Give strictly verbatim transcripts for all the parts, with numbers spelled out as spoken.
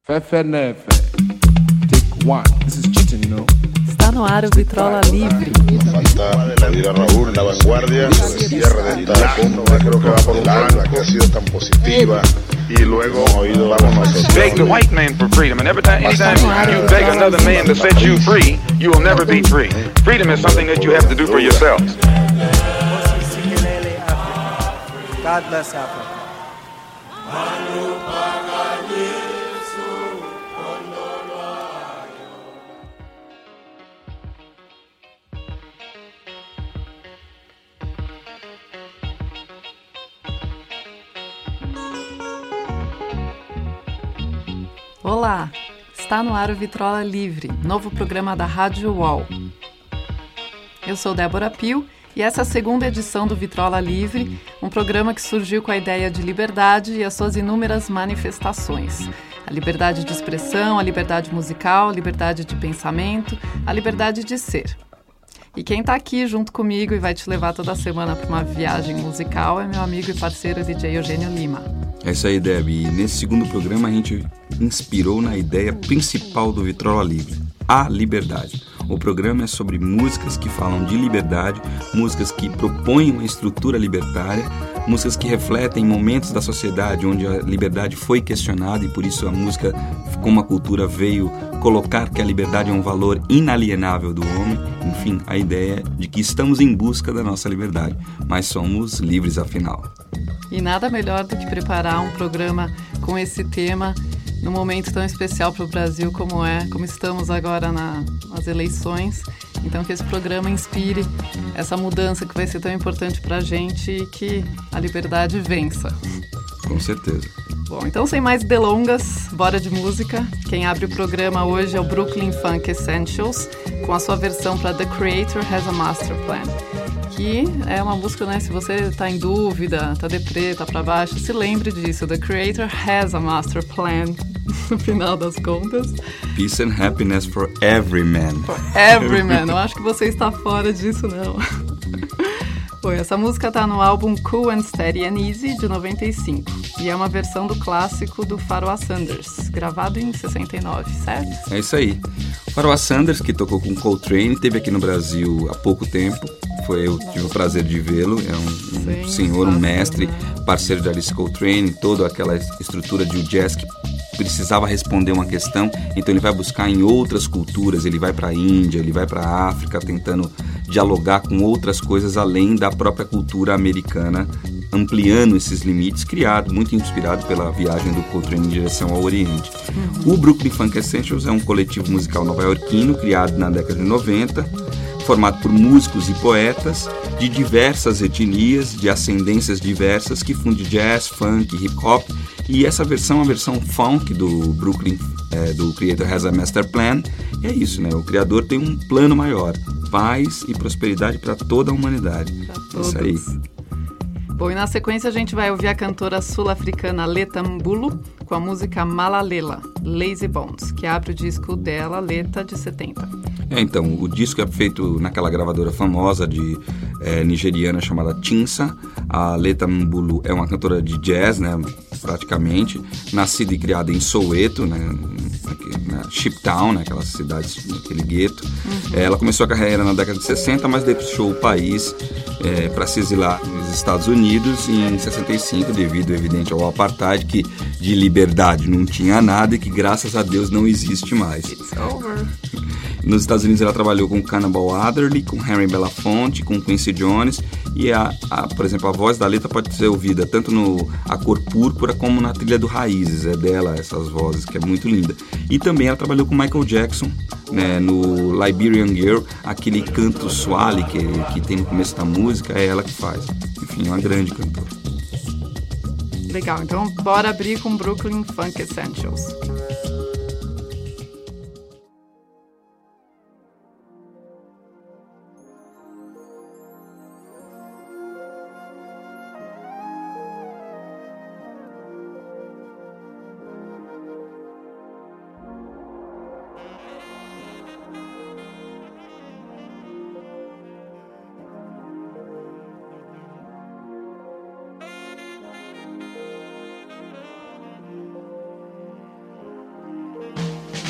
Fefe Nefe. Take one. This is cheating, you know. Está no ar o Vitrola Livre. Falta pedir a Raúl la vanguardia, el cierre de esta cumbre, creo que va por un blanco, que ha sido tan positiva. Y luego vamos nosotros. Beg the white man for freedom, and every time, anytime you beg another man to set you free, you will never be free. Freedom is something that you have to do for yourself. God bless Africa. Olá, está no ar o Vitrola Livre, novo programa da Rádio U O L. Eu sou Débora Pio e essa é a segunda edição do Vitrola Livre, um programa que surgiu com a ideia de liberdade e as suas inúmeras manifestações. A liberdade de expressão, a liberdade musical, a liberdade de pensamento, a liberdade de ser. E quem está aqui junto comigo e vai te levar toda semana para uma viagem musical é meu amigo e parceiro D J Eugênio Lima. É isso aí, Deb. E nesse segundo programa a gente inspirou na ideia principal do Vitrola Livre, a liberdade. O programa é sobre músicas que falam de liberdade, músicas que propõem uma estrutura libertária, músicas que refletem momentos da sociedade onde a liberdade foi questionada e por isso a música, como a cultura, veio colocar que a liberdade é um valor inalienável do homem. Enfim, a ideia de que estamos em busca da nossa liberdade, mas somos livres afinal. E nada melhor do que preparar um programa com esse tema num momento tão especial para o Brasil como é, como estamos agora na, nas eleições. Então que esse programa inspire essa mudança que vai ser tão importante para a gente e que a liberdade vença. Com certeza. Bom, então sem mais delongas, bora de música. Quem abre o programa hoje é o Brooklyn Funk Essentials, com a sua versão para The Creator Has a Master Plan. Que é uma música, né, se você está em dúvida, está deprê, está para baixo, se lembre disso. The Creator has a master plan, no final das contas. Peace and happiness for every man. For every man. Eu acho que você está fora disso, não. Bom, essa música está no álbum Cool and Steady and Easy, de noventa e cinco. E é uma versão do clássico do Pharoah Sanders, gravado em sessenta e nove, certo? É isso aí. O Pharoah Sanders, que tocou com Coltrane, esteve aqui no Brasil há pouco tempo. Foi, eu tive o prazer de vê-lo. É um, um Sim, senhor, um fácil, mestre, né? parceiro de Alice Coltrane, toda aquela estrutura de jazz que precisava responder uma questão, então ele vai buscar em outras culturas, ele vai para a Índia, ele vai para a África, tentando dialogar com outras coisas além da própria cultura americana, ampliando esses limites, criado, muito inspirado pela viagem do Coltrane em direção ao Oriente. Uhum. O Brooklyn Funk Essentials é um coletivo musical nova-iorquino, criado na década de noventa, formado por músicos e poetas de diversas etnias, de ascendências diversas, que funde jazz, funk, hip-hop. E essa versão, a versão funk do Brooklyn, é, do Creator Has a Master Plan, é isso, né? O Criador tem um plano maior, paz e prosperidade para toda a humanidade. Pra isso aí. Bom, e na sequência a gente vai ouvir a cantora sul-africana Letta Mbulu com a música Malalela, Lazy Bones, que abre o disco dela, Letta, de setenta. É, então, o disco é feito naquela gravadora famosa de é, nigeriana chamada Tinsa. A Letta Mbulu é uma cantora de jazz, né, praticamente, nascida e criada em Soweto, né, na Shiptown, né, aquela cidade, aquele gueto. Uhum. Ela começou a carreira na década de sessenta, mas deixou o país é, para se exilar nos Estados Unidos em sessenta e cinco, devido, evidente, ao apartheid, que de liberdade não tinha nada e que, graças a Deus, não existe mais. It's over. Nos Estados Unidos ela trabalhou com Cannibal Adderley, com Henry Belafonte, com Quincy Jones, e a, a, por exemplo, a voz da Letta pode ser ouvida tanto no A Cor Púrpura como na trilha do Raízes, é dela essas vozes, que é muito linda. E também ela trabalhou com Michael Jackson, né, no Liberian Girl, aquele canto suave que, que tem no começo da música, é ela que faz. Enfim, é uma grande cantora. Legal, então bora abrir com Brooklyn Funk Essentials.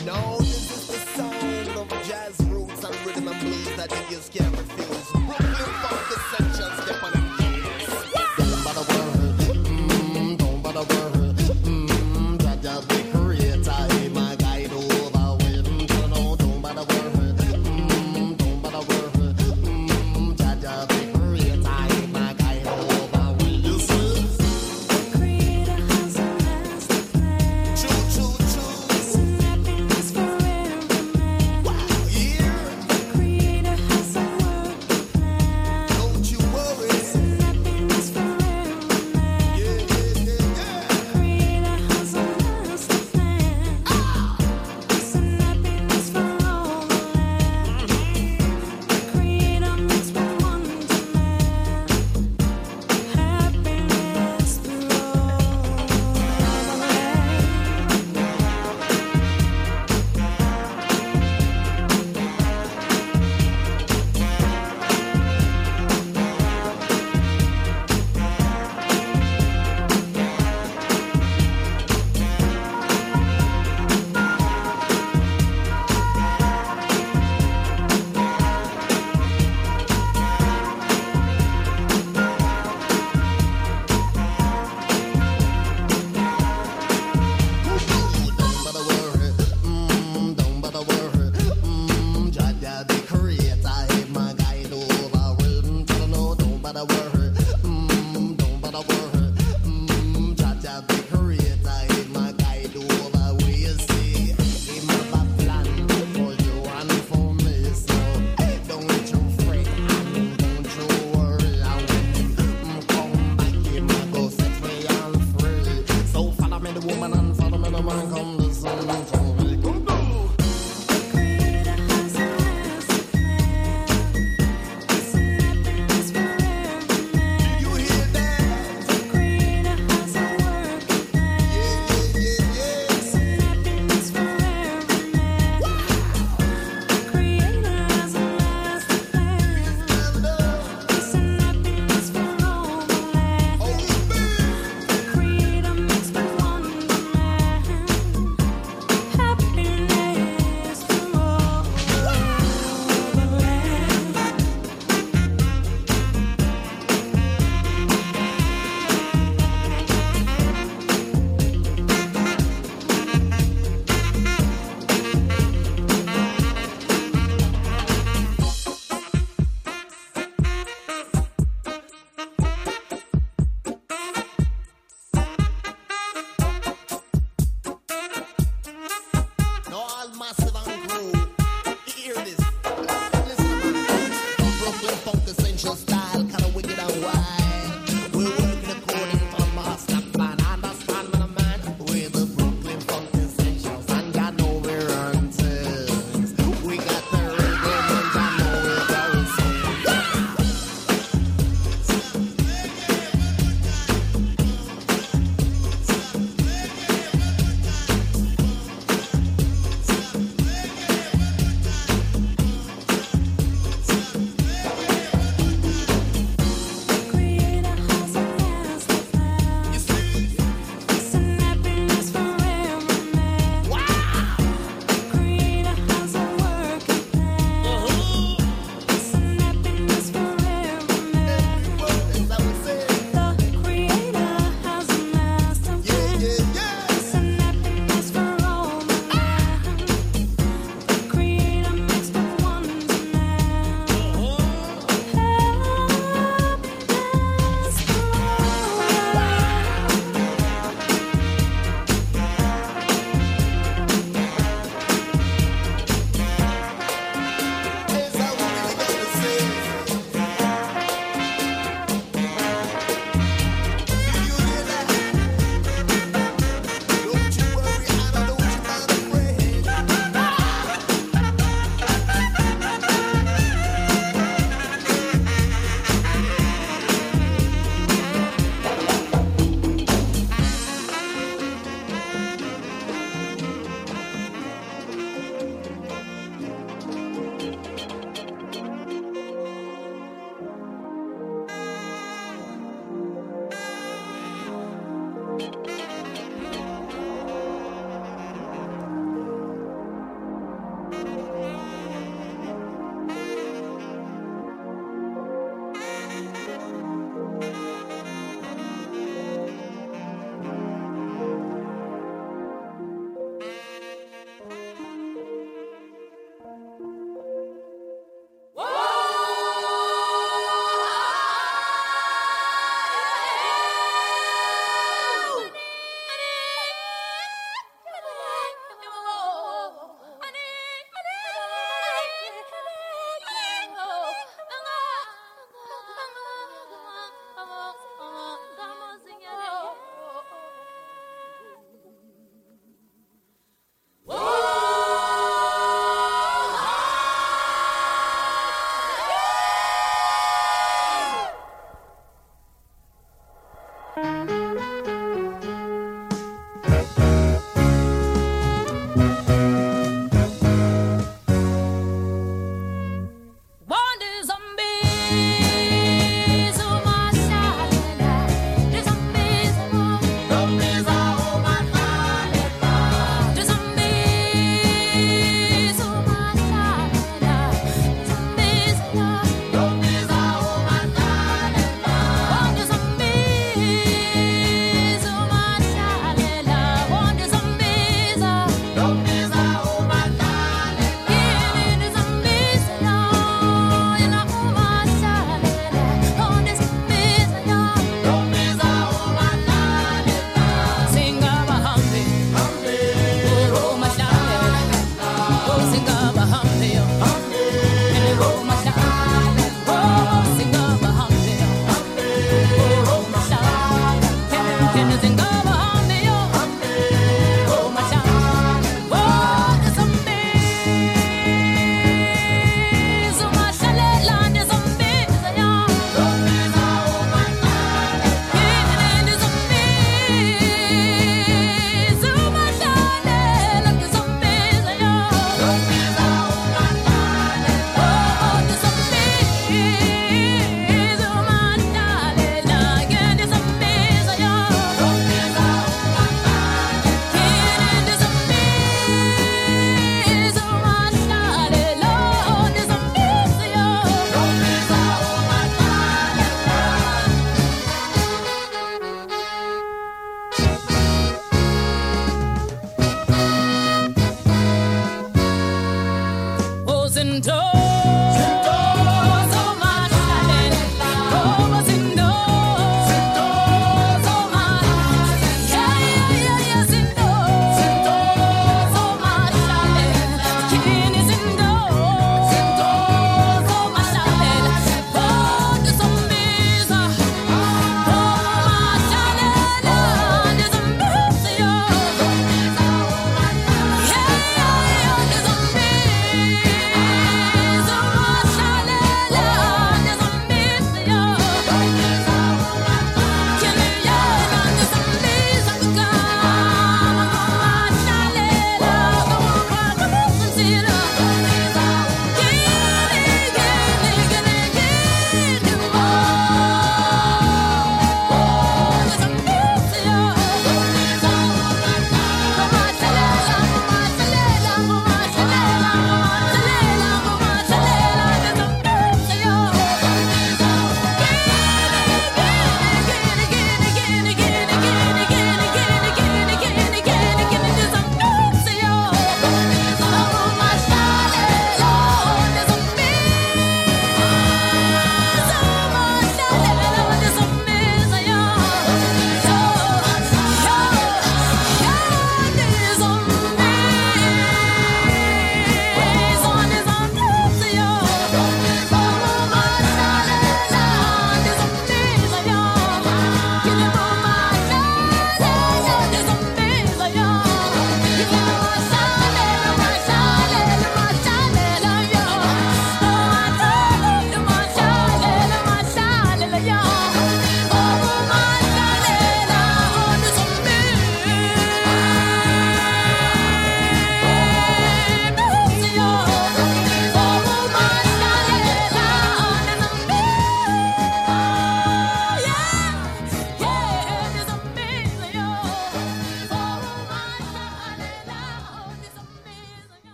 No, this is the sound of jazz roots and rhythm and blues that you just can't refuse. Brooklyn funk essentials, step on the keys. Don't bother worry, mm, don't bother worry, mm, Jaja the creator, he my guide over when you know. Don't bother worry, mm, don't bother worry, mm, Jaja the creator, he my guide over when you see. The creator has a master plan. True, true, true. Peace and happiness for every man. Wow, yeah. The creator has a working plan. Don't you worry. Peace and happiness for every man. Yeah, yeah, yeah, yeah. The creator has a master plan. Ah. Peace and happiness for all the land. The creator makes me wonderland. Happiness for all the Don't bother worry, mm, don't bother worry, mm, Jaja the creator, he my guide over when you know. Don't bother worry, mm, don't bother worry, mm, Jaja the creator, he my guide over where you see. He have a plan for you and for me, so don't you fret and don't you worry. And when mm, come back, he my go set me on free. So follow me the woman and follow me the man, come the sun and follow me. Go, go. The creator has a master plan. Peace and happiness for every man. You hear that? The creator has a working plan. Yeah, yeah, yeah, Peace and happiness for every man. The creator has a master plan. Peace and happiness for all the land. The creator makes me wonderland. Happiness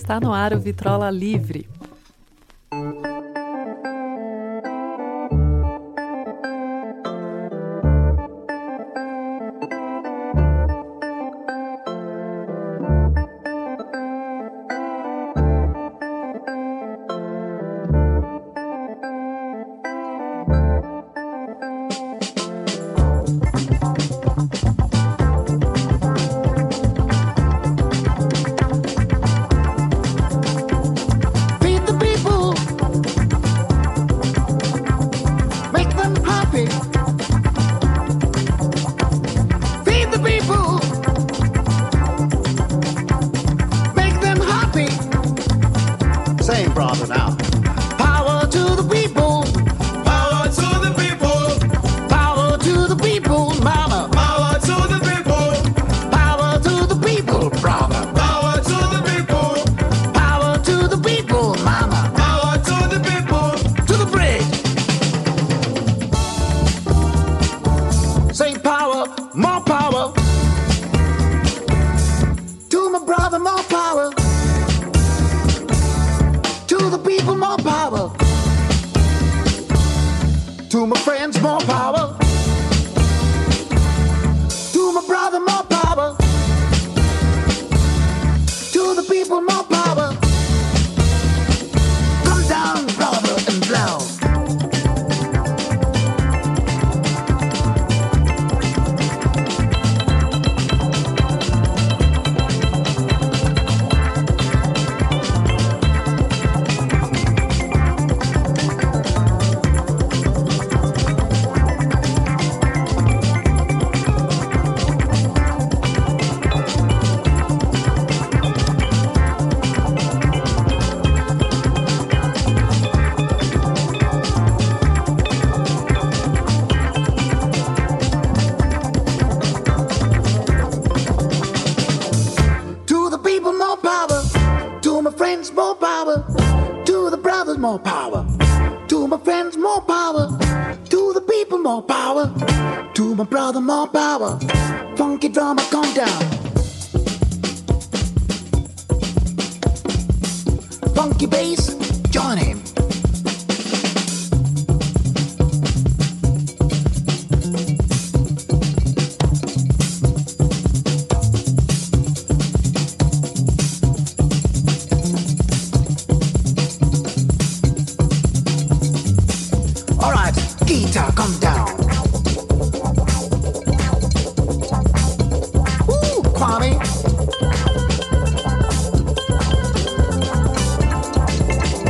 Está no ar o Vitrola Livre. More power to my friends, more power to the people, more power to my brother, more power. Funky drummer, come down. Funky bass, join him. Guitar, come down. Ooh, Kwame.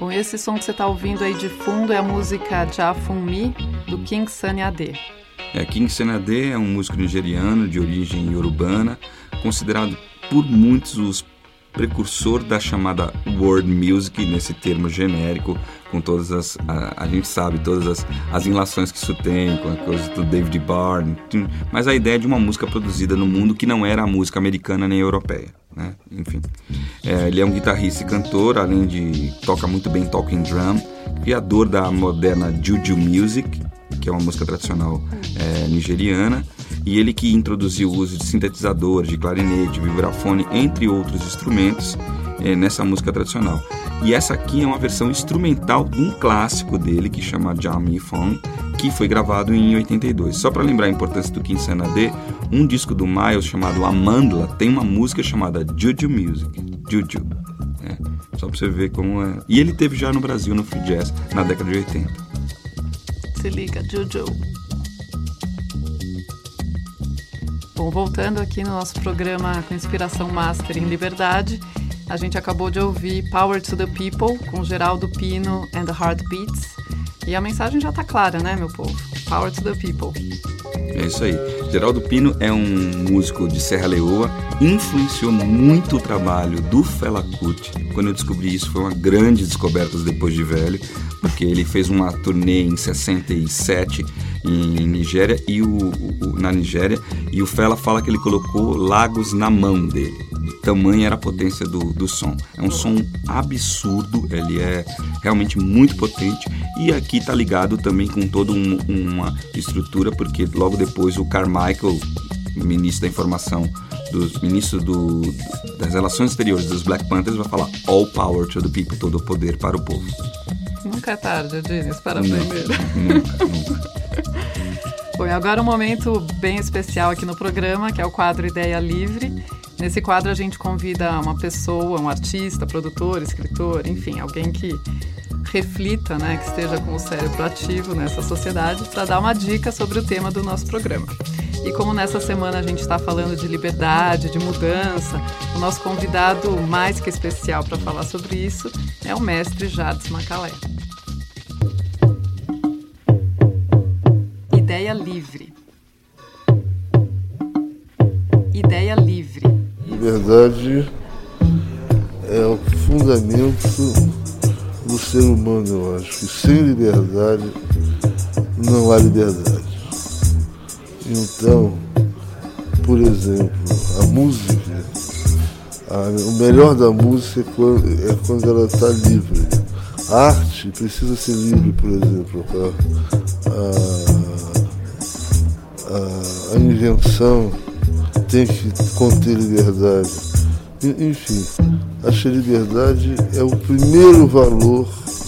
Bom, esse som que você está ouvindo aí de fundo é a música Ja Fun Mi, do King Sunny Ade. É, King Sunny Ade é um músico nigeriano de origem iorubana, considerado por muitos os precursor da chamada world music, nesse termo genérico, com todas as, a, a gente sabe, todas as, as enlações que isso tem, com a coisa do David Byrne, mas a ideia de uma música produzida no mundo que não era a música americana nem europeia, né? Enfim, é, ele é um guitarrista e cantor, além de toca muito bem talking drum, criador da moderna Juju Music, que é uma música tradicional é, nigeriana, e ele que introduziu o uso de sintetizadores, de clarinete, de vibrafone, entre outros instrumentos, é, nessa música tradicional. E essa aqui é uma versão instrumental de um clássico dele, que chama Jam Fong, que foi gravado em oitenta e dois. Só para lembrar a importância do King Sunny Ade, um disco do Miles chamado Amandla tem uma música chamada Juju Music, Juju. É, só para você ver como é. E ele teve já no Brasil, no Free Jazz, na década de oitenta. Se liga, Juju. Bom, voltando aqui no nosso programa com inspiração master em liberdade, a gente acabou de ouvir Power to the People, com Geraldo Pino and the Heartbeats. E a mensagem já está clara, né, meu povo? Power to the People. É isso aí. Geraldo Pino é um músico de Serra Leoa, influenciou muito o trabalho do Fela Kuti. Quando eu descobri isso, foi uma grande descoberta depois de velho, porque ele fez uma turnê em sessenta e sete em Nigéria, e o, o, na Nigéria, e o Fela fala que ele colocou Lagos na mão dele. Tamanha era a potência do, do som. É um som absurdo, ele é realmente muito potente, e aqui está ligado também com toda um, uma estrutura, porque logo depois o Carmichael, ministro da informação, dos ministros do, das relações exteriores dos Black Panthers, vai falar All Power to the People, todo o poder para o povo. Nunca é tarde, Eugênio, para aprender. Nunca, nunca. Bom, e agora um momento bem especial aqui no programa, que é o quadro Ideia Livre. Nesse quadro a gente convida uma pessoa, um artista, produtor, escritor, enfim, alguém que reflita, né, que esteja com o cérebro ativo nessa sociedade, para dar uma dica sobre o tema do nosso programa. E como nessa semana a gente está falando de liberdade, de mudança, o nosso convidado mais que especial para falar sobre isso é o mestre Jardes Macalé. Ideia livre. Ideia livre. Liberdade é o fundamento do ser humano, eu acho. Que sem liberdade não há liberdade. Então, por exemplo, a música, a, o melhor da música é quando, é quando ela está livre. A arte precisa ser livre, por exemplo, a, a, a invenção tem que conter liberdade. Enfim, acho que a liberdade é o primeiro valor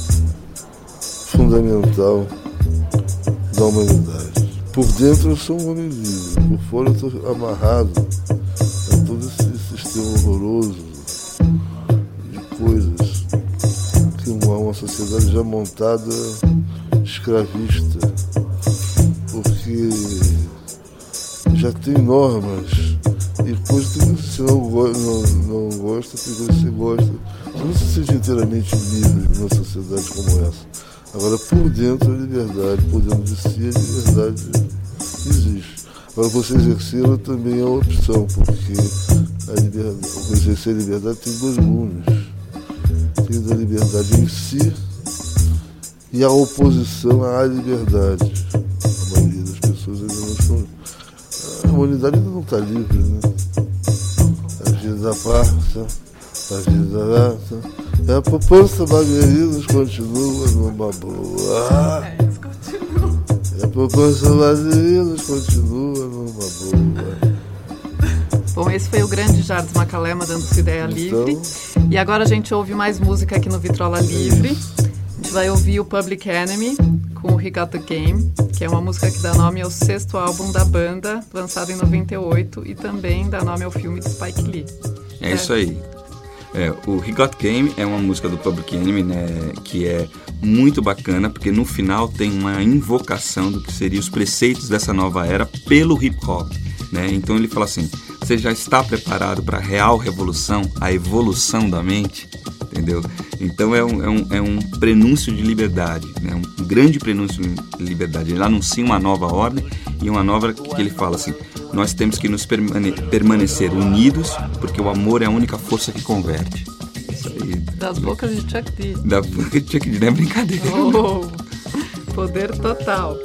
fundamental da humanidade. Por dentro eu sou um homem livre, por fora eu estou amarrado a todo esse sistema horroroso de coisas que uma, uma sociedade já montada escravista, porque já tem normas e coisas que você não, não, não gosta, tem coisas que você gosta. Você não se sente inteiramente livre numa sociedade como essa. Agora, por dentro a liberdade, por dentro de si a liberdade existe. Agora, você exercê-la também é uma opção, porque a liberdade, exercer a liberdade tem dois mundos. Tem a liberdade em si e a oposição à liberdade. A maioria das pessoas ainda não estão... A humanidade ainda não está livre, né? A vida passa, a vida passa... E a poupança Margaridas continua numa boa. É, isso continua. E a poupança Margaridas continua numa boa. Bom, esse foi o grande Jardes Macalé mandando sua ideia Então, livre. E agora a gente ouve mais música aqui no Vitrola Livre. A gente vai ouvir o Public Enemy com o He Got The Game, que é uma música que dá nome ao sexto álbum da banda, lançado em noventa e oito, e também dá nome ao filme de Spike Lee. É, é. isso aí. É, o He Got Game é uma música do Public Enemy, né, que é muito bacana, porque no final tem uma invocação do que seriam os preceitos dessa nova era pelo hip hop, né? Então ele fala assim: você já está preparado para a real revolução, a evolução da mente? entendeu? Então é um, é um, é um prenúncio de liberdade, né? Um grande prenúncio de liberdade. Ele anuncia uma nova ordem e uma nova que ele fala assim: nós temos que nos permane- permanecer unidos, porque o amor é a única força que converte. Isso aí, Das bocas de Chuck D. da boca de Chuck D, não é brincadeira. Oh, poder total.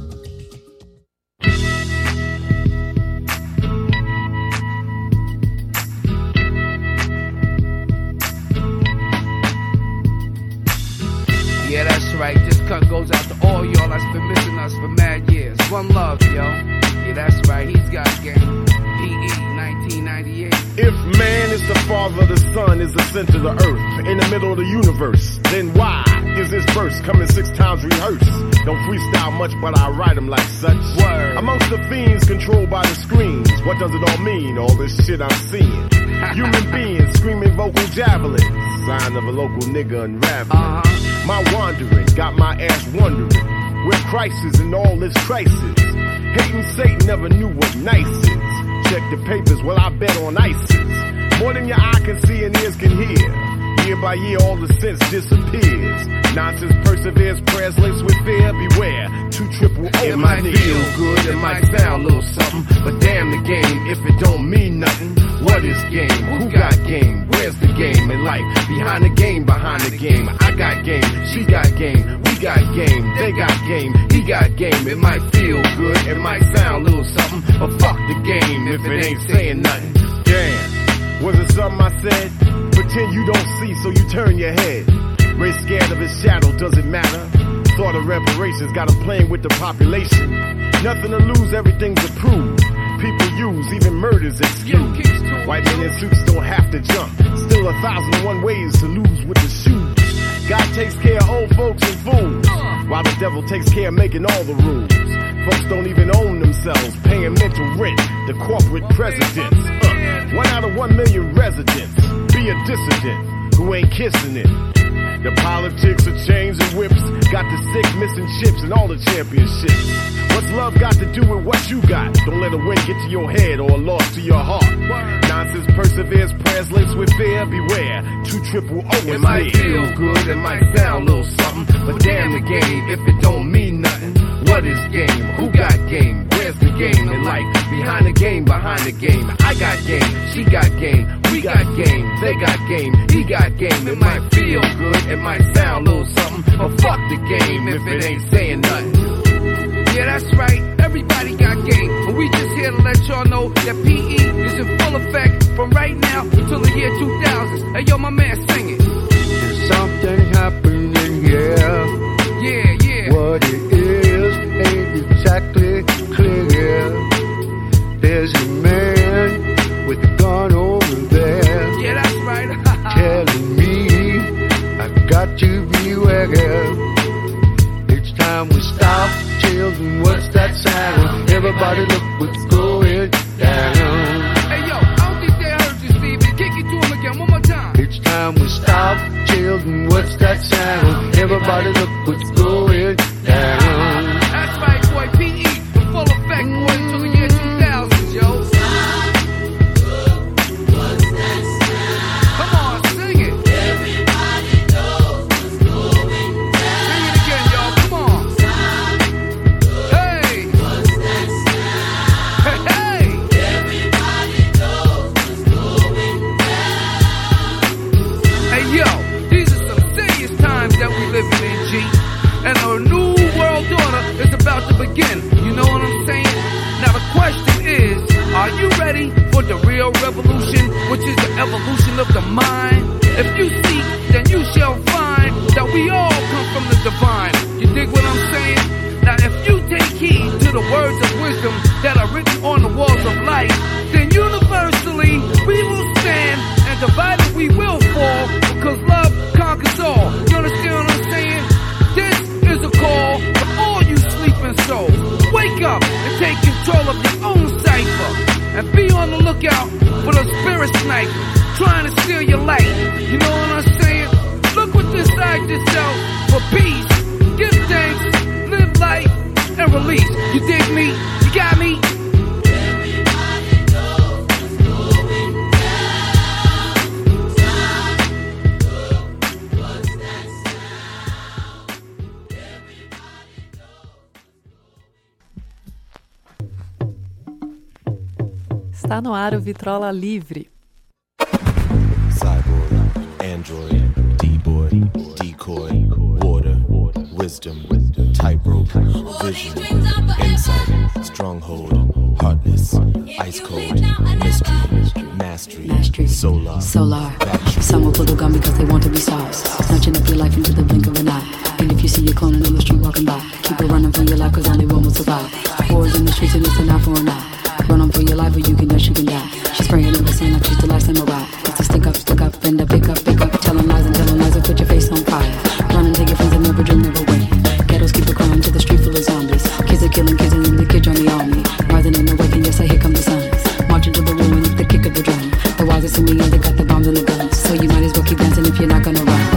Yeah, that's right. This cut goes out to all y'all that's been missing us for mad years. One love, yo. Yeah, that's right. He's got game. P E nineteen ninety-eight. If man is the father, the sun is the center of the earth, in the middle of the universe, then why is this verse coming six times rehearsed? Don't freestyle much, but I write them like such. Word. Amongst the fiends controlled by the screens, what does it all mean, all this shit I'm seeing? Human beings screaming vocal javelins, sign of a local nigga unraveling. Uh-huh. My wandering got my ass wondering, where Christ is in all this crisis. Hating Satan never knew what nice is. Check the papers, well I bet on ISIS. More than your eye can see and ears can hear. Year by year all the sense disappears. Nonsense perseveres, prayers laced with fear. Beware, two triple O. It might feel good, it might sound a little something, but damn the game if it don't mean nothing. What is game? Who got game? Where's the game in life? Behind the game, behind the game. I got game, she got game, we got game, they got game, he got game. It might feel good, it might sound a little something, but fuck the game if it ain't saying nothing. Damn, was it something I said? Pretend you don't see, so you turn your head. Race scared of his shadow, does it matter? Thought of reparations, got him playing with the population. Nothing to lose, everything's approved. People use, even murders excuse. White men in suits don't have to jump. Still a thousand and one ways to lose with the shoes. God takes care of old folks and fools, while the devil takes care of making all the rules. Folks don't even own themselves, paying mental rent to corporate presidents. Uh, one out of one million residents be a dissident who ain't kissing it. The politics of chains and whips got the sick missing chips and all the championships. What's love got to do with what you got? Don't let a win get to your head or a loss to your heart. Nonsense perseveres, prayers laced with fear. Beware, two triple O is It might near. Feel good, it might sound a little something, but damn the game if it don't mean nothing. What is game? Who got game? Where's the game in life? Behind the game, behind the game. I got game, she got game, we got game, they got game, he got game. It might feel good, it might sound a little something, but fuck the game if it ain't saying nothing. Yeah, that's right, everybody got game, but we just here to let y'all know that P E is in full effect from right now until the year two thousand. Hey yo, my man, sing it. There's something happening here. Yeah, yeah. What it is ain't exactly clear. There's a man with a gun over there. Yeah, that's right. Telling me I got to beware. It's time we stop. Children, what's that sound? Everybody look what's going down. Hey yo, I don't think they heard you, Stevie. Kick it to him again, one more time. It's time we stop. Children, what's that sound? Everybody look what's going down. That's right, boy. P E in full effect, boy, till the year two thousand, yo. Come on, sing it. Everybody knows what's going down. Sing it again, y'all. Come on. Hey. What's that sound? Hey, hey. Everybody knows what's going down. Hey, yo, these are some serious times that we living in, G. And a new world order is about to begin. You know what I'm saying? Now the question is, are you ready for the real revolution, which is the evolution of the mind? If you seek, then you shall find that we all come from the divine. You dig what I'm saying? Now if you take heed to the words of wisdom that are written on the walls of life, then universally we will stand, and divided we will fall, because love conquers all. You understand what I'm saying? This is a call for all you sleeping souls. Wake up and take control of your own cipher, and be on the lookout for the spirit sniper trying to steal your light. You know what I'm saying? Look within inside yourself for peace. Give thanks, live life, and release. You dig me? You got me? Está no ar o Vitrola Livre. Cyborg, android, D-boy, decoy, water, wisdom, tightrope, vision, insight, stronghold, heartless, ice cold, mystery, mastery, Mastery. solar, Solar. Someone pull the gun because they want to be stars. Snatching up your life into the blink of an eye. And if you see your clone on the street walking by, keep it running for your life cause only one will survive. Wars in the streets and it's an eye for an eye. Run on for your life or you can dash, you can die. She's spraying in the sand like she's the last samurai. It's a stick up, stick up, and a pick up, pick up. Telling lies and telling lies and put your face on fire. Run and take your friends and never dream, never win. Ghettos keep it crying to the street full of zombies. Kids are killing kids and then the kids join the army. Rising and awakening, yes, I here come the sun. Marching to the ruin with the kick of the drum. The wisest in me and they got the bombs and the guns. So you might as well keep dancing if you're not gonna run.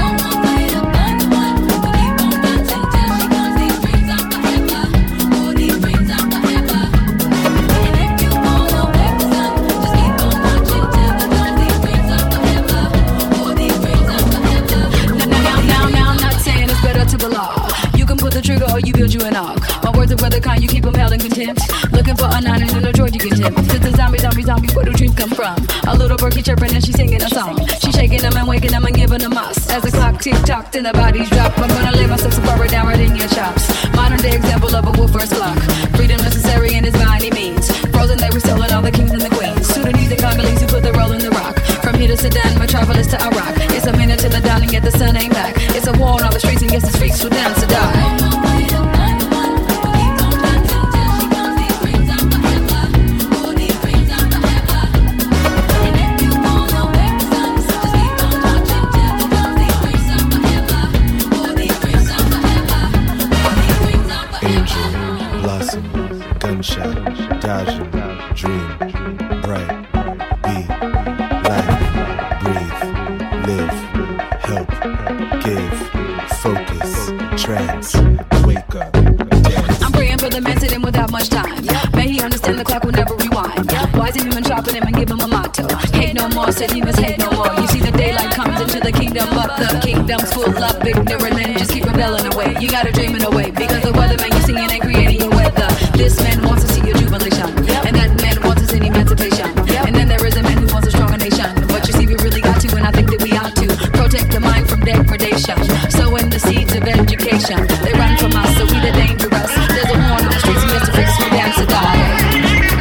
You build you an ark. My words are rather kind, you keep them held in contempt. Looking for a nine and in a droid you can tempt. Cause the zombie, zombie, zombie, where do dreams come from? A little birdie chirping and she's singing a song. She's shaking them and waking them and giving them us. As the clock tick-tock, then the bodies drop. I'm gonna lay myself so far down right in your chops. Modern day example of a Wolfer's clock. Freedom necessary and it's by any means. Frozen, they were selling all the kings and the queens. Sudanese and Congolese who put the roll in the rock. From here to Sudan, metropolis to Iraq. It's a minute till the dawn and yet the sun ain't back. It's a war on all the streets and yes, it's freaks will dance to die. Gunshot, dodging, dream, bright, be, life, breathe, live, help, give, focus, trance, wake up, dance. I'm praying for the man sitting without much time. May he understand the clock will never rewind. Wise in him and sharpen him and give him a motto. Hate no more, said he must hate no more. You see the daylight comes into the kingdom, but the kingdom's full of ignorant and just keep rebelling away. You gotta dream in a way, because the weatherman you seeing ain't creating your weather. This man wants to see your jubilation, and that man wants to see emancipation. And then there is a man who wants a stronger nation. But you see, we really got to, and I think that we ought to protect the mind from degradation. Sowing the seeds of education. They run from us, so we the dangerous. There's a war on the streets, and yes, to fix, we dance to die.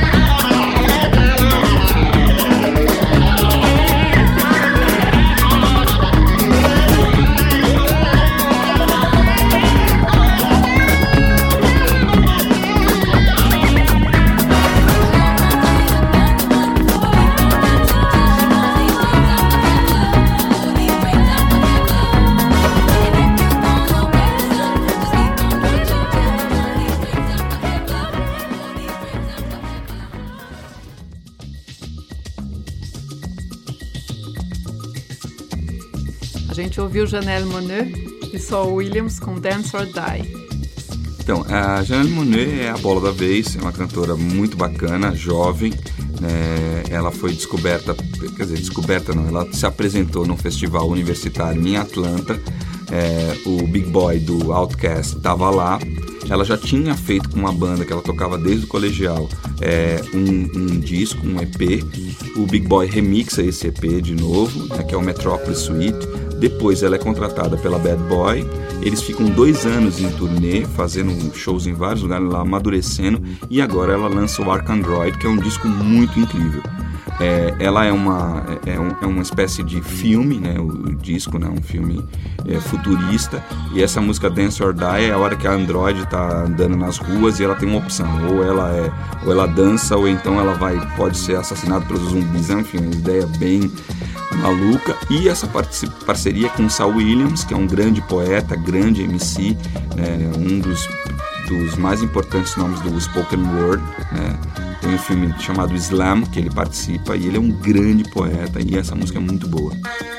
A gente ouviu Janelle Monáe e Saul Williams com Dance or Die. Então, a Janelle Monáe é a bola da vez, é uma cantora muito bacana, jovem, né? Ela foi descoberta, quer dizer, descoberta não, ela se apresentou num festival universitário em Atlanta, é, o Big Boy do Outkast estava lá. Ela já tinha feito com uma banda que ela tocava desde o colegial é, um, um disco, um E P. O Big Boy remixa esse E P de novo, né, que é o Metropolis Suite. Depois ela é contratada pela Bad Boy. Eles ficam dois anos em turnê, fazendo shows em vários lugares lá, amadurecendo. E agora ela lança o Ark Android, que é um disco muito incrível. É, ela é uma, é, um, é uma espécie de filme, né, o, o disco, né, um filme é, futurista, e essa música Dance or Die é a hora que a Android está andando nas ruas e ela tem uma opção, ou ela, é, ou ela dança, ou então ela vai, pode ser assassinada pelos zumbis, enfim, uma ideia bem maluca. E essa parceria com o Saul Williams, que é um grande poeta, grande M C, né, um dos, dos mais importantes nomes do spoken word, né. Tem um filme chamado Slam, que ele participa, e ele é um grande poeta, e essa música é muito boa.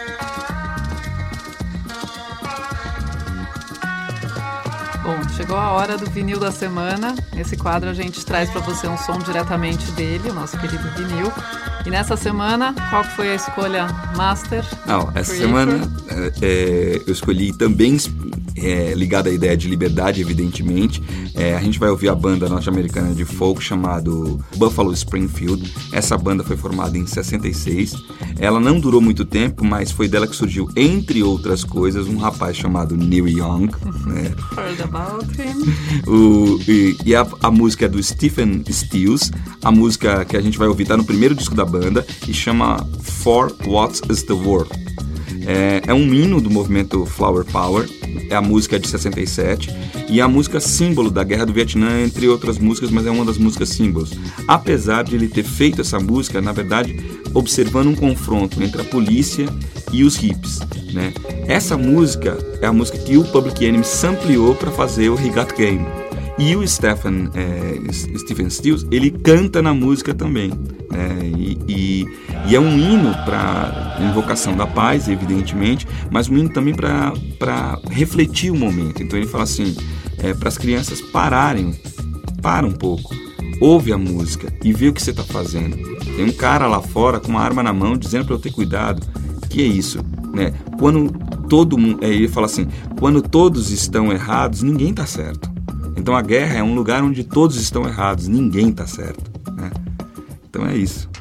Bom, chegou a hora do vinil da semana. Nesse quadro a gente traz para você um som diretamente dele, o nosso querido vinil. E nessa semana, qual foi a escolha master? Não, essa creator? semana é, eu escolhi também é, ligada à ideia de liberdade, evidentemente. É, a gente vai ouvir a banda norte-americana de folk chamado Buffalo Springfield. Essa banda foi formada em sessenta e seis. Ela não durou muito tempo, mas foi dela que surgiu, entre outras coisas, um rapaz chamado Neil Young. Né? Heard about him. O, e e a, a música é do Stephen Stills. A música que a gente vai ouvir está no primeiro disco da banda e chama For What Is The World. É, é um hino do movimento Flower Power. É a música de sessenta e sete e é a música símbolo da Guerra do Vietnã, entre outras músicas, mas é uma das músicas símbolos. Apesar de ele ter feito essa música, na verdade, observando um confronto entre a polícia e os hippies, né? Essa música é a música que o Public Enemy sampleou para fazer o He Got Game. E o Stephen, é, Stephen Stills, ele canta na música também, né? e, e, e é um hino para invocação da paz, evidentemente, mas um hino também para refletir o momento. Então ele fala assim, é, para as crianças pararem, para um pouco, ouve a música e vê o que você está fazendo. Tem um cara lá fora com uma arma na mão dizendo para eu ter cuidado. Que é isso, né? Quando todo mundo, é, ele fala assim, quando todos estão errados, ninguém está certo. Então a guerra é um lugar onde todos estão errados, ninguém está certo, né? Então é isso.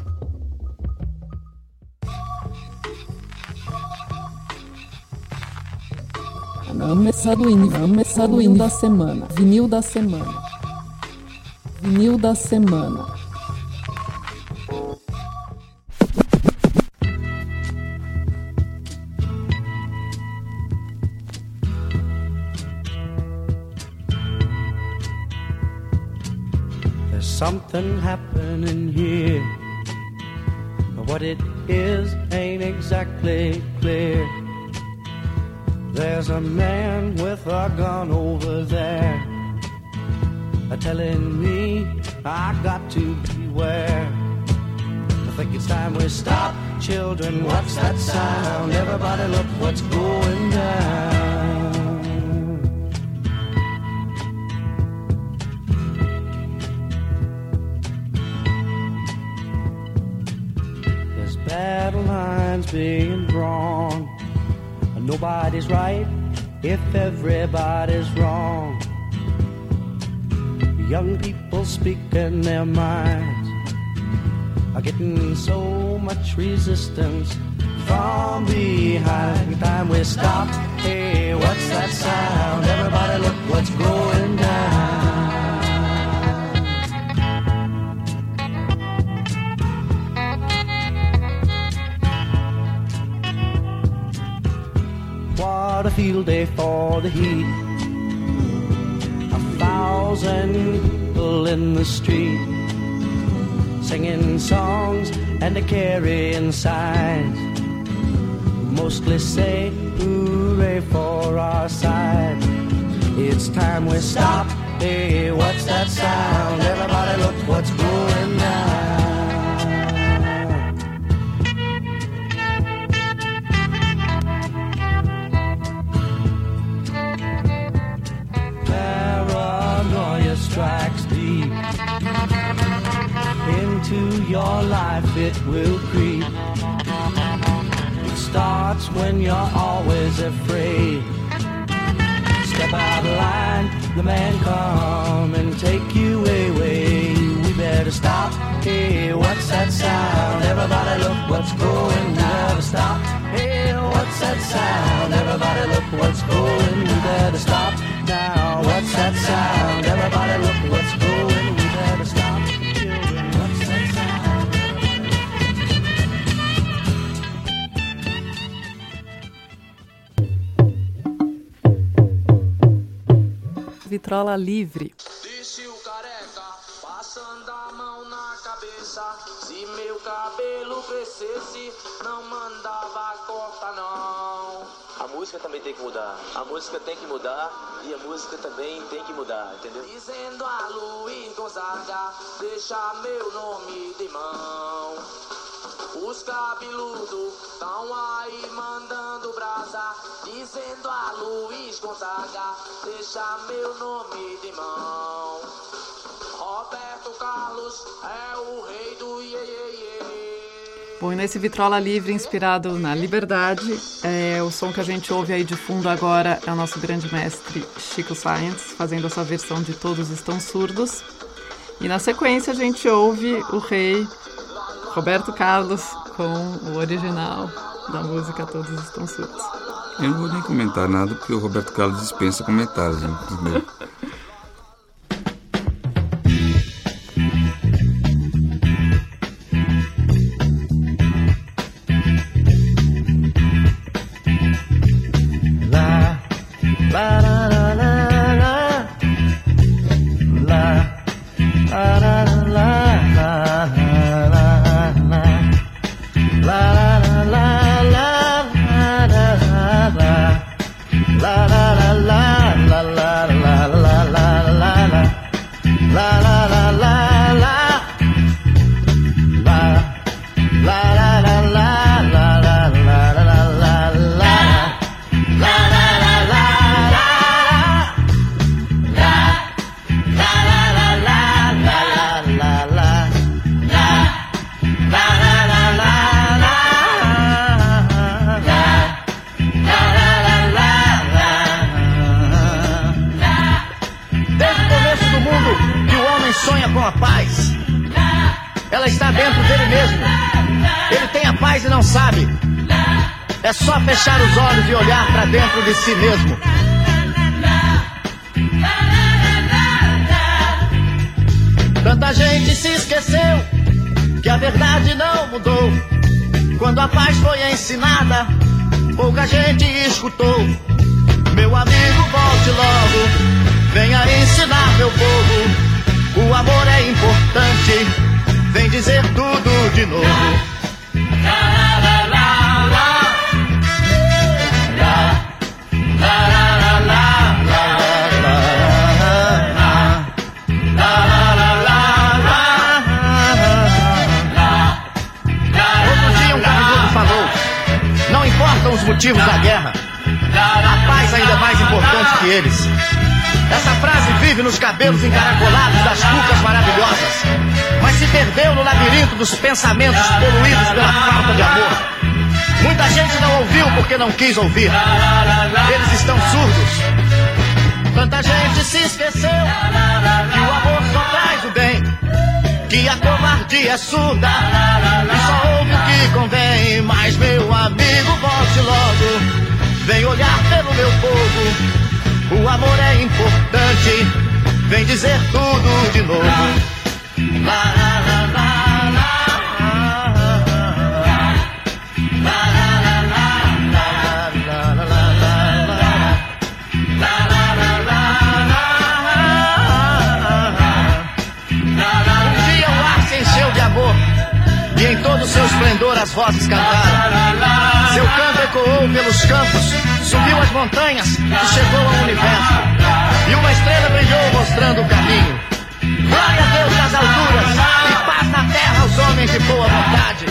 Começar do hino, começar do hino da semana, vinil da semana, vinil da semana. Something happening here, but what it is ain't exactly clear. There's a man with a gun over there, telling me I got to beware. I think it's time we stop, children, what's that sound? Everybody look what's going down. Battle lines being drawn. Nobody's right if everybody's wrong. Young people speaking their minds are getting so much resistance from behind. Time we stop. Hey, what's that sound? Everybody look what's going down. What a field day for the heat. A thousand people in the street, singing songs and a carrying signs. Mostly say hooray for our side. It's time we stop. Hey, what's that sound? Everybody look what's going down. Strikes deep into your life, it will creep. It starts when you're always afraid. Step out of line, the man come and take you away. We better stop. Hey, what's that sound? Everybody look what's going. We better stop. Hey, what's that sound? Everybody look what's going. We better stop. Now, what's that sound? Everybody look what's going. We better stop. Children, what's that sound? Vitrola Livre. Disse o careca, passando a mão na cabeça. Se meu cabelo crescesse, não mandava cortar não. A música também tem que mudar. A música tem que mudar e a música também tem que mudar, entendeu? Dizendo a Luiz Gonzaga, deixa meu nome de mão. Os cabeludos tão aí mandando brasa, dizendo a Luiz Gonzaga, deixa meu nome de mão. Roberto Carlos é o rei do iê, iê, iê. Bom, e nesse Vitrola Livre, inspirado na liberdade, é, o som que a gente ouve aí de fundo agora é o nosso grande mestre Chico Science, fazendo essa versão de Todos Estão Surdos. E na sequência a gente ouve o rei Roberto Carlos com o original da música Todos Estão Surdos. Eu não vou nem comentar nada, porque o Roberto Carlos dispensa comentários, né? É só fechar os olhos e olhar pra dentro de si mesmo. Tanta gente se esqueceu que a verdade não mudou. Quando a paz foi ensinada, pouca gente escutou. Meu amigo, volte logo, venha ensinar meu povo. O amor é importante, vem dizer tudo de novo. Os motivos da guerra, a paz ainda é mais importante que eles. Essa frase vive nos cabelos encaracolados das cucas maravilhosas, mas se perdeu no labirinto dos pensamentos poluídos pela falta de amor. Muita gente não ouviu porque não quis ouvir. Eles estão surdos. Tanta gente se esqueceu que o amor só traz o bem, que a covardia é surda e só ouve o que convém. Mas meu amigo, volte logo, vem olhar pelo meu povo. O amor é importante, vem dizer tudo de novo. Lá, lá, lá, lá, lá. E em todo o seu esplendor as vozes cantaram. Seu canto ecoou pelos campos, subiu as montanhas e chegou ao universo. E uma estrela brilhou mostrando o caminho. Glória a Deus nas alturas e paz na terra aos homens de boa vontade.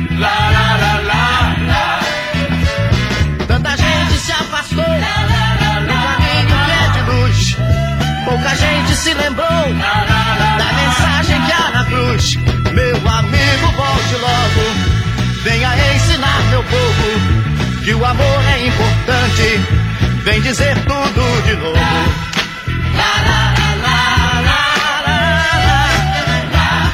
Tanta gente se afastou do caminho que é de luz. Pouca gente se lembrou da mensagem que há na cruz. Meu amigo, volte logo, venha ensinar meu povo que o amor é importante, vem dizer tudo de novo. Lá, lá, lá, lá, lá, lá, lá,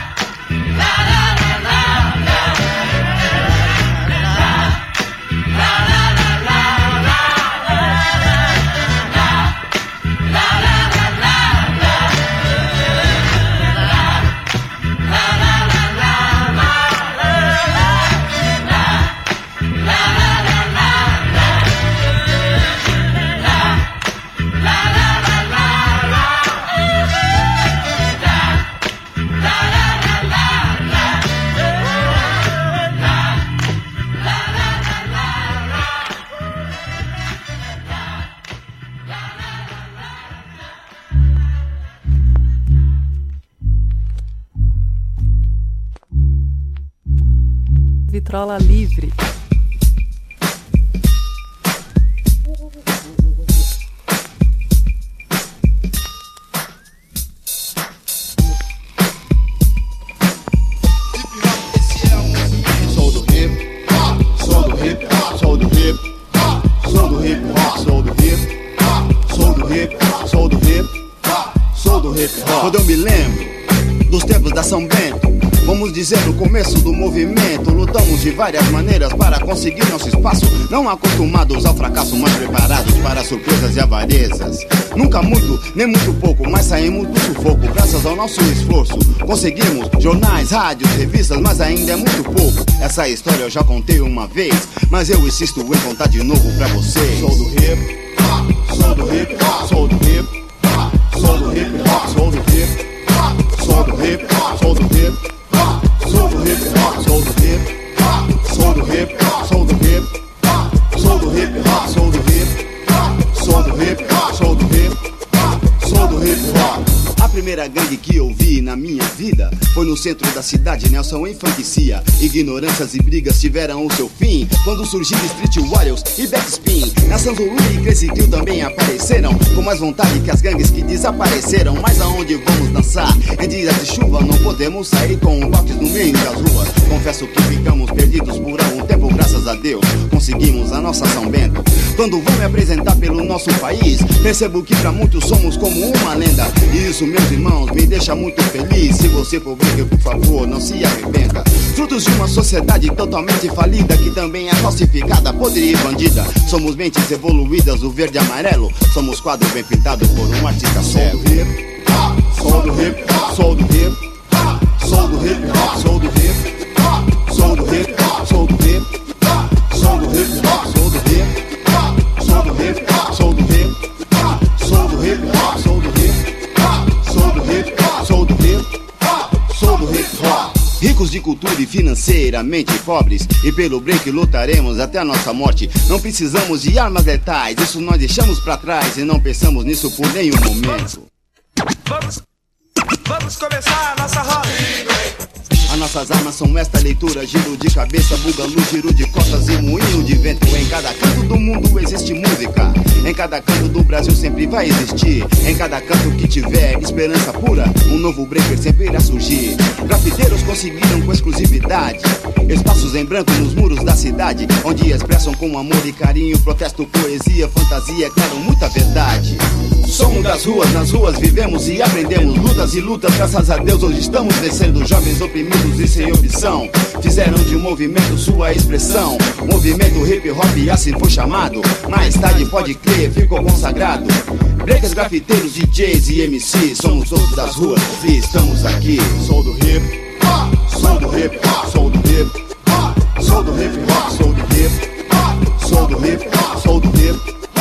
Vitrola Livre. Sou do Rio. Quando eu me lembro dos tempos da São Bento, vamos dizer no começo do movimento, lutamos de várias maneiras para conseguir nosso espaço, não acostumados ao fracasso, mas preparados para surpresas e avarezas. Nunca muito, nem muito pouco, mas saímos do sufoco, graças ao nosso esforço. Conseguimos jornais, rádios, revistas, mas ainda é muito pouco. Essa história eu já contei uma vez, mas eu insisto em contar de novo pra vocês. Sou do hip, sou do hip, sou do hip, sou do hip, sou do hip, sou do hip, sou do hip, sou do hip, sou do hip, sou do hip, sou do hip, sou do hip, sou do hip, sou do hip, sou do hip, sou do hip hop. A primeira gangue que eu vi na minha vida foi no centro da cidade, Nelson enfurecia. Ignorâncias e brigas tiveram o seu fim quando surgiram Street Warriors e Backspin. Na Sanzulu e Crazy Crew também apareceram com mais vontade que as gangues que desapareceram. Mas aonde vamos dançar? Em dias de chuva não podemos sair com box no meio das ruas. Confesso que ficamos perdidos por algum tempo, graças a Deus conseguimos a nossa São Bento. Quando vou me apresentar pelo nosso país, percebo que pra muitos somos como uma lenda. E isso, meus irmãos, me deixa muito feliz. Se você for breaker, por favor, não se arrependa. Frutos de uma sociedade totalmente falida, que também é falsificada, podre e bandida. Somos mentes evoluídas, o verde e amarelo. Somos quadro bem pintado por um artista cego. Sou do hip, sou do hip, sou do hip, sou do hip, sou do hip, sou do hip, sou do hip, sou do hip, sou do hip, sou do hip, sou do hip, sou do hip, sou do hip, sou do hip, sou do hip hop. Ricos de cultura e financeiramente pobres, e pelo break lutaremos até a nossa morte. Não precisamos de armas letais, isso nós deixamos pra trás e não pensamos nisso por nenhum momento. Vamos, vamos começar a nossa roda. As nossas armas são esta leitura: giro de cabeça, bugalú, giro de costas e moinho de vento. Em cada canto do mundo existe música, em cada canto do Brasil sempre vai existir. Em cada canto que tiver esperança pura, um novo breaker sempre irá surgir. Grafiteiros conseguiram com exclusividade espaços em branco nos muros da cidade, onde expressam com amor e carinho protesto, poesia, fantasia, claro, muita verdade. Somos das ruas, nas ruas vivemos e aprendemos lutas e lutas, graças a Deus hoje estamos vencendo. Jovens oprimidos e sem opção fizeram de um movimento sua expressão. Movimento hip hop assim foi chamado, mais tarde pode crer, ficou consagrado. Breakers, grafiteiros, D Js e M Cs, somos todos das ruas e estamos aqui. Sou do hip, sou do hip, sou do hip, sou do hip hop, sou do hip, sou do hip, sou do hip,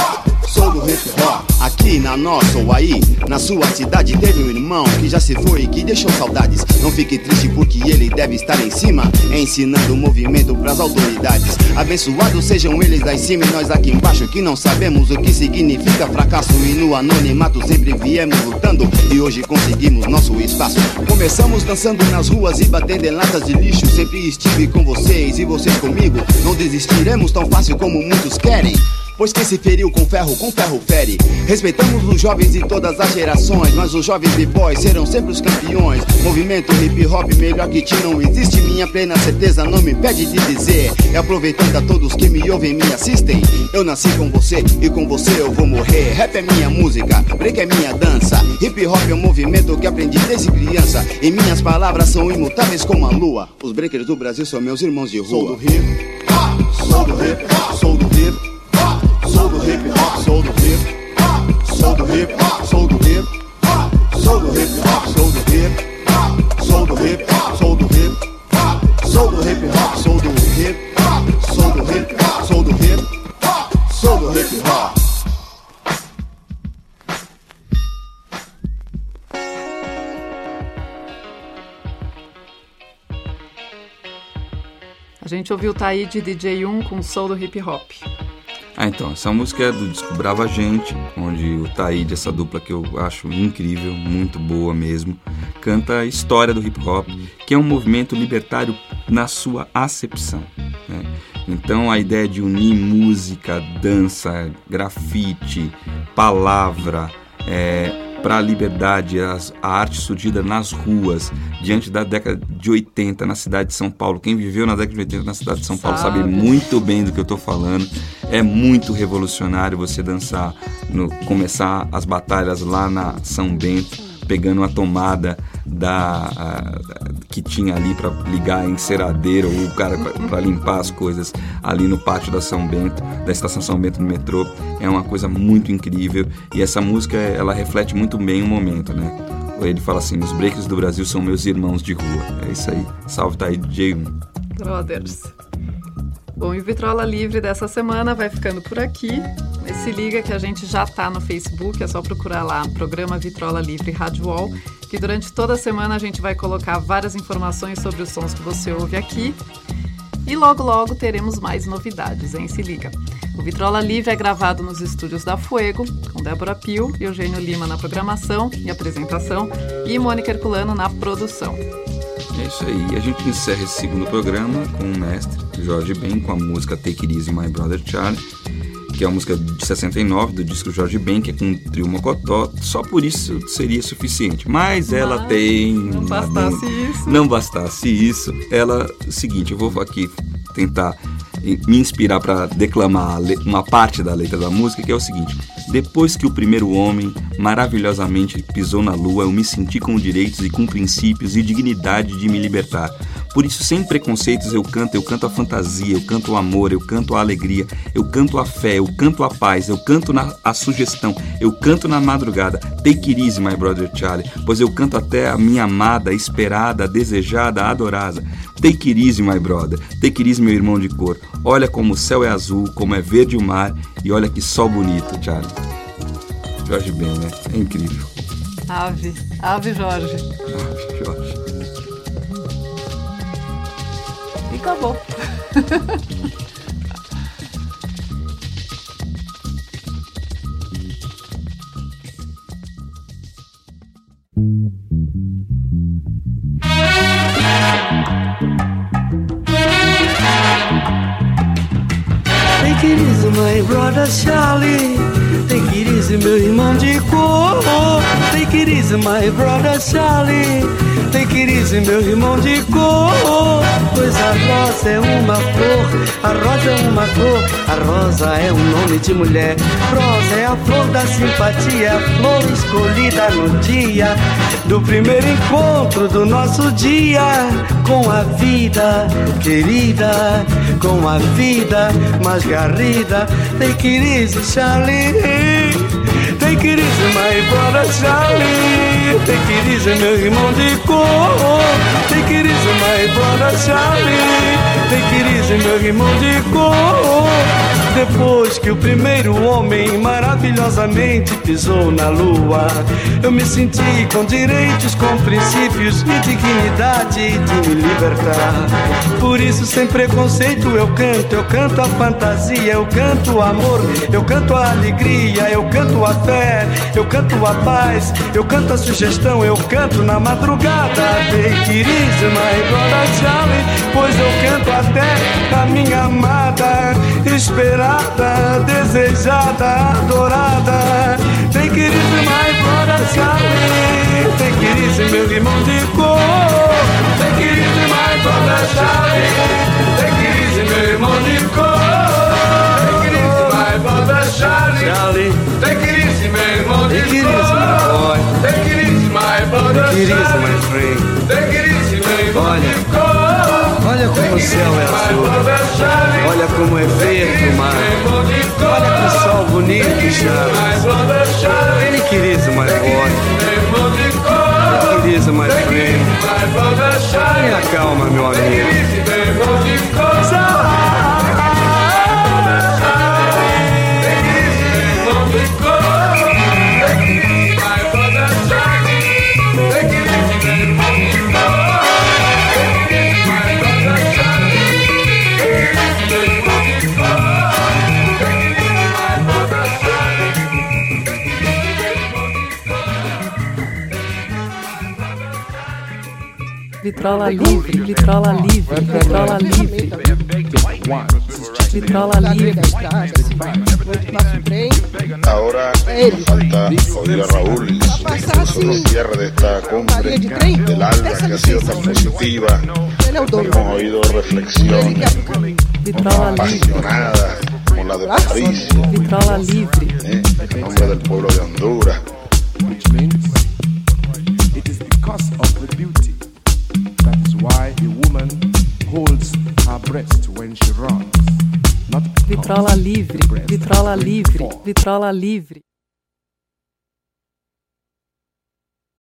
sou do hip hop. Aqui na nossa ou aí, na sua cidade teve um irmão que já se foi e que deixou saudades. Não fique triste porque ele deve estar em cima, ensinando o movimento pras autoridades. Abençoados sejam eles lá em cima e nós aqui embaixo, que não sabemos o que significa fracasso. E no anonimato sempre viemos lutando e hoje conseguimos nosso espaço. Começamos dançando nas ruas e batendo em latas de lixo. Sempre estive com vocês e vocês comigo. Não desistiremos tão fácil como muitos querem, pois quem se feriu com ferro, com ferro fere. Respeitamos os jovens de todas as gerações, mas os jovens b-boys serão sempre os campeões. Movimento hip hop melhor que ti não existe, minha plena certeza não me impede de dizer. E aproveitando a todos que me ouvem e me assistem, eu nasci com você e com você eu vou morrer. Rap é minha música, break é minha dança, hip hop é um movimento que aprendi desde criança, e minhas palavras são imutáveis como a lua. Os breakers do Brasil são meus irmãos de rua. Sou do hip, sou do hip, sou do hip, sou do hip hop, sou do hip, sou do hip hop, sou do hip, sou do hip hop, sou do hip, sou do hip hop, sou do hip, sou do hip hop, sou do hip, sou do hip hop, sou do hip, sou do hip hop. A gente ouviu Taí de D J um com Soul do Hip Hop. Ah, então, essa música é do disco Brava Gente, onde o Taíde, essa dupla que eu acho incrível, muito boa mesmo, canta a história do hip hop, que é um movimento libertário na sua acepção, né? Então a ideia de unir música, dança, grafite, palavra, é, para a liberdade, as, a arte surgida nas ruas, diante da década de oitenta na cidade de São Paulo. Quem viveu na década de oitenta na cidade de São Paulo sabe, sabe muito bem do que eu estou falando. É muito revolucionário você dançar, no, começar as batalhas lá na São Bento, pegando a tomada da, a, que tinha ali para ligar a enceradeira ou o cara para limpar as coisas ali no pátio da São Bento, da estação São Bento no metrô. É uma coisa muito incrível e essa música ela reflete muito bem o momento, né? Ele fala assim: os breakers do Brasil são meus irmãos de rua. É isso aí. Salve, tá aí, D J um. Brothers. Bom, e o Vitrola Livre dessa semana vai ficando por aqui. E se liga que a gente já tá no Facebook, é só procurar lá, Programa Vitrola Livre Rádio Wall, que durante toda a semana a gente vai colocar várias informações sobre os sons que você ouve aqui. E logo, logo teremos mais novidades, hein? Se liga. O Vitrola Livre é gravado nos estúdios da Fuego, com Débora Pio e Eugênio Lima na programação e apresentação e Mônica Herculano na produção. É isso aí. A gente encerra esse segundo programa com o mestre Jorge Ben, com a música Take It Easy, My Brother Charlie, que é uma música de sessenta e nove do disco Jorge Ben, que é com o trio Mocotó. Só por isso seria suficiente. Mas ela Mas tem... Não bastasse uma... isso. Não bastasse isso. Ela... O seguinte, eu vou aqui tentar me inspirar para declamar uma parte da letra da música, que é o seguinte: depois que o primeiro homem maravilhosamente pisou na lua, eu me senti com direitos e com princípios e dignidade de me libertar. Por isso, sem preconceitos, eu canto, eu canto a fantasia, eu canto o amor, eu canto a alegria, eu canto a fé, eu canto a paz, eu canto na, a sugestão, eu canto na madrugada. Take it easy, my brother Charlie, pois eu canto até a minha amada, esperada, desejada, adorada. Take it easy, my brother, take it easy, meu irmão de cor. Olha como o céu é azul, como é verde o mar, e olha que sol bonito, Charlie. Jorge Ben, né? É incrível. Ave, ave Jorge. Ave Jorge. E acabou. Take it easy, my brother Charlie. Take it easy, meu irmão de cor. Take it easy, my brother Charlie. Take it easy, meu irmão de cor. Pois a rosa é uma flor, a rosa é uma cor, a rosa é um nome de mulher. Rosa é a flor da simpatia, a flor escolhida no dia do primeiro encontro do nosso dia com a vida querida, com a vida mais garrida. Take it easy, Charlie. Take it easy, my brother Charlie. Take it easy, meu irmão de cor. Take it easy, my brother Charlie. Take it easy, meu irmão de cor. Depois que o primeiro homem maravilhosamente pisou na lua, eu me senti com direitos, com princípios e dignidade de me libertar. Por isso, sem preconceito, eu canto, eu canto a fantasia, eu canto o amor, eu canto a alegria, eu canto a fé, eu canto a paz, eu canto a sugestão, eu canto na madrugada. Take it easy, my brother Charlie, pois eu canto até a minha amada, esperada, desejada, adorada. Take it easy, my brother Charlie. Take it easy, meu irmão de cor. Take it easy, my brother Charlie. Take it easy, meu irmão de cor. Take it easy, my brother Charlie. Charlie. Take it easy, meu irmão de cor. Take it easy, my boy. Take it easy, my brother Charlie. Take it easy, my friend. Take it easy, meu irmão de cor. Olha como o céu é azul, olha como é verde o mar, olha que sol bonito, Charlie. Take it easy, my boy. Take it easy, my friend. Tenha calma, meu amigo. Vitrola livre, vitrola livre, vitrola livre. Vitrola livre. Ahora nos falta oír a Raúl y su discurso de cierre de esta cumbre del alba que ha sido tan positiva. Hemos oído reflexiones apasionadas como la de Patricio, Vitrola livre. ¿eh? En nombre del pueblo de Honduras. the woman holds her breast when she runs. Not Vitrola livre, vitrola livre, vitrola livre.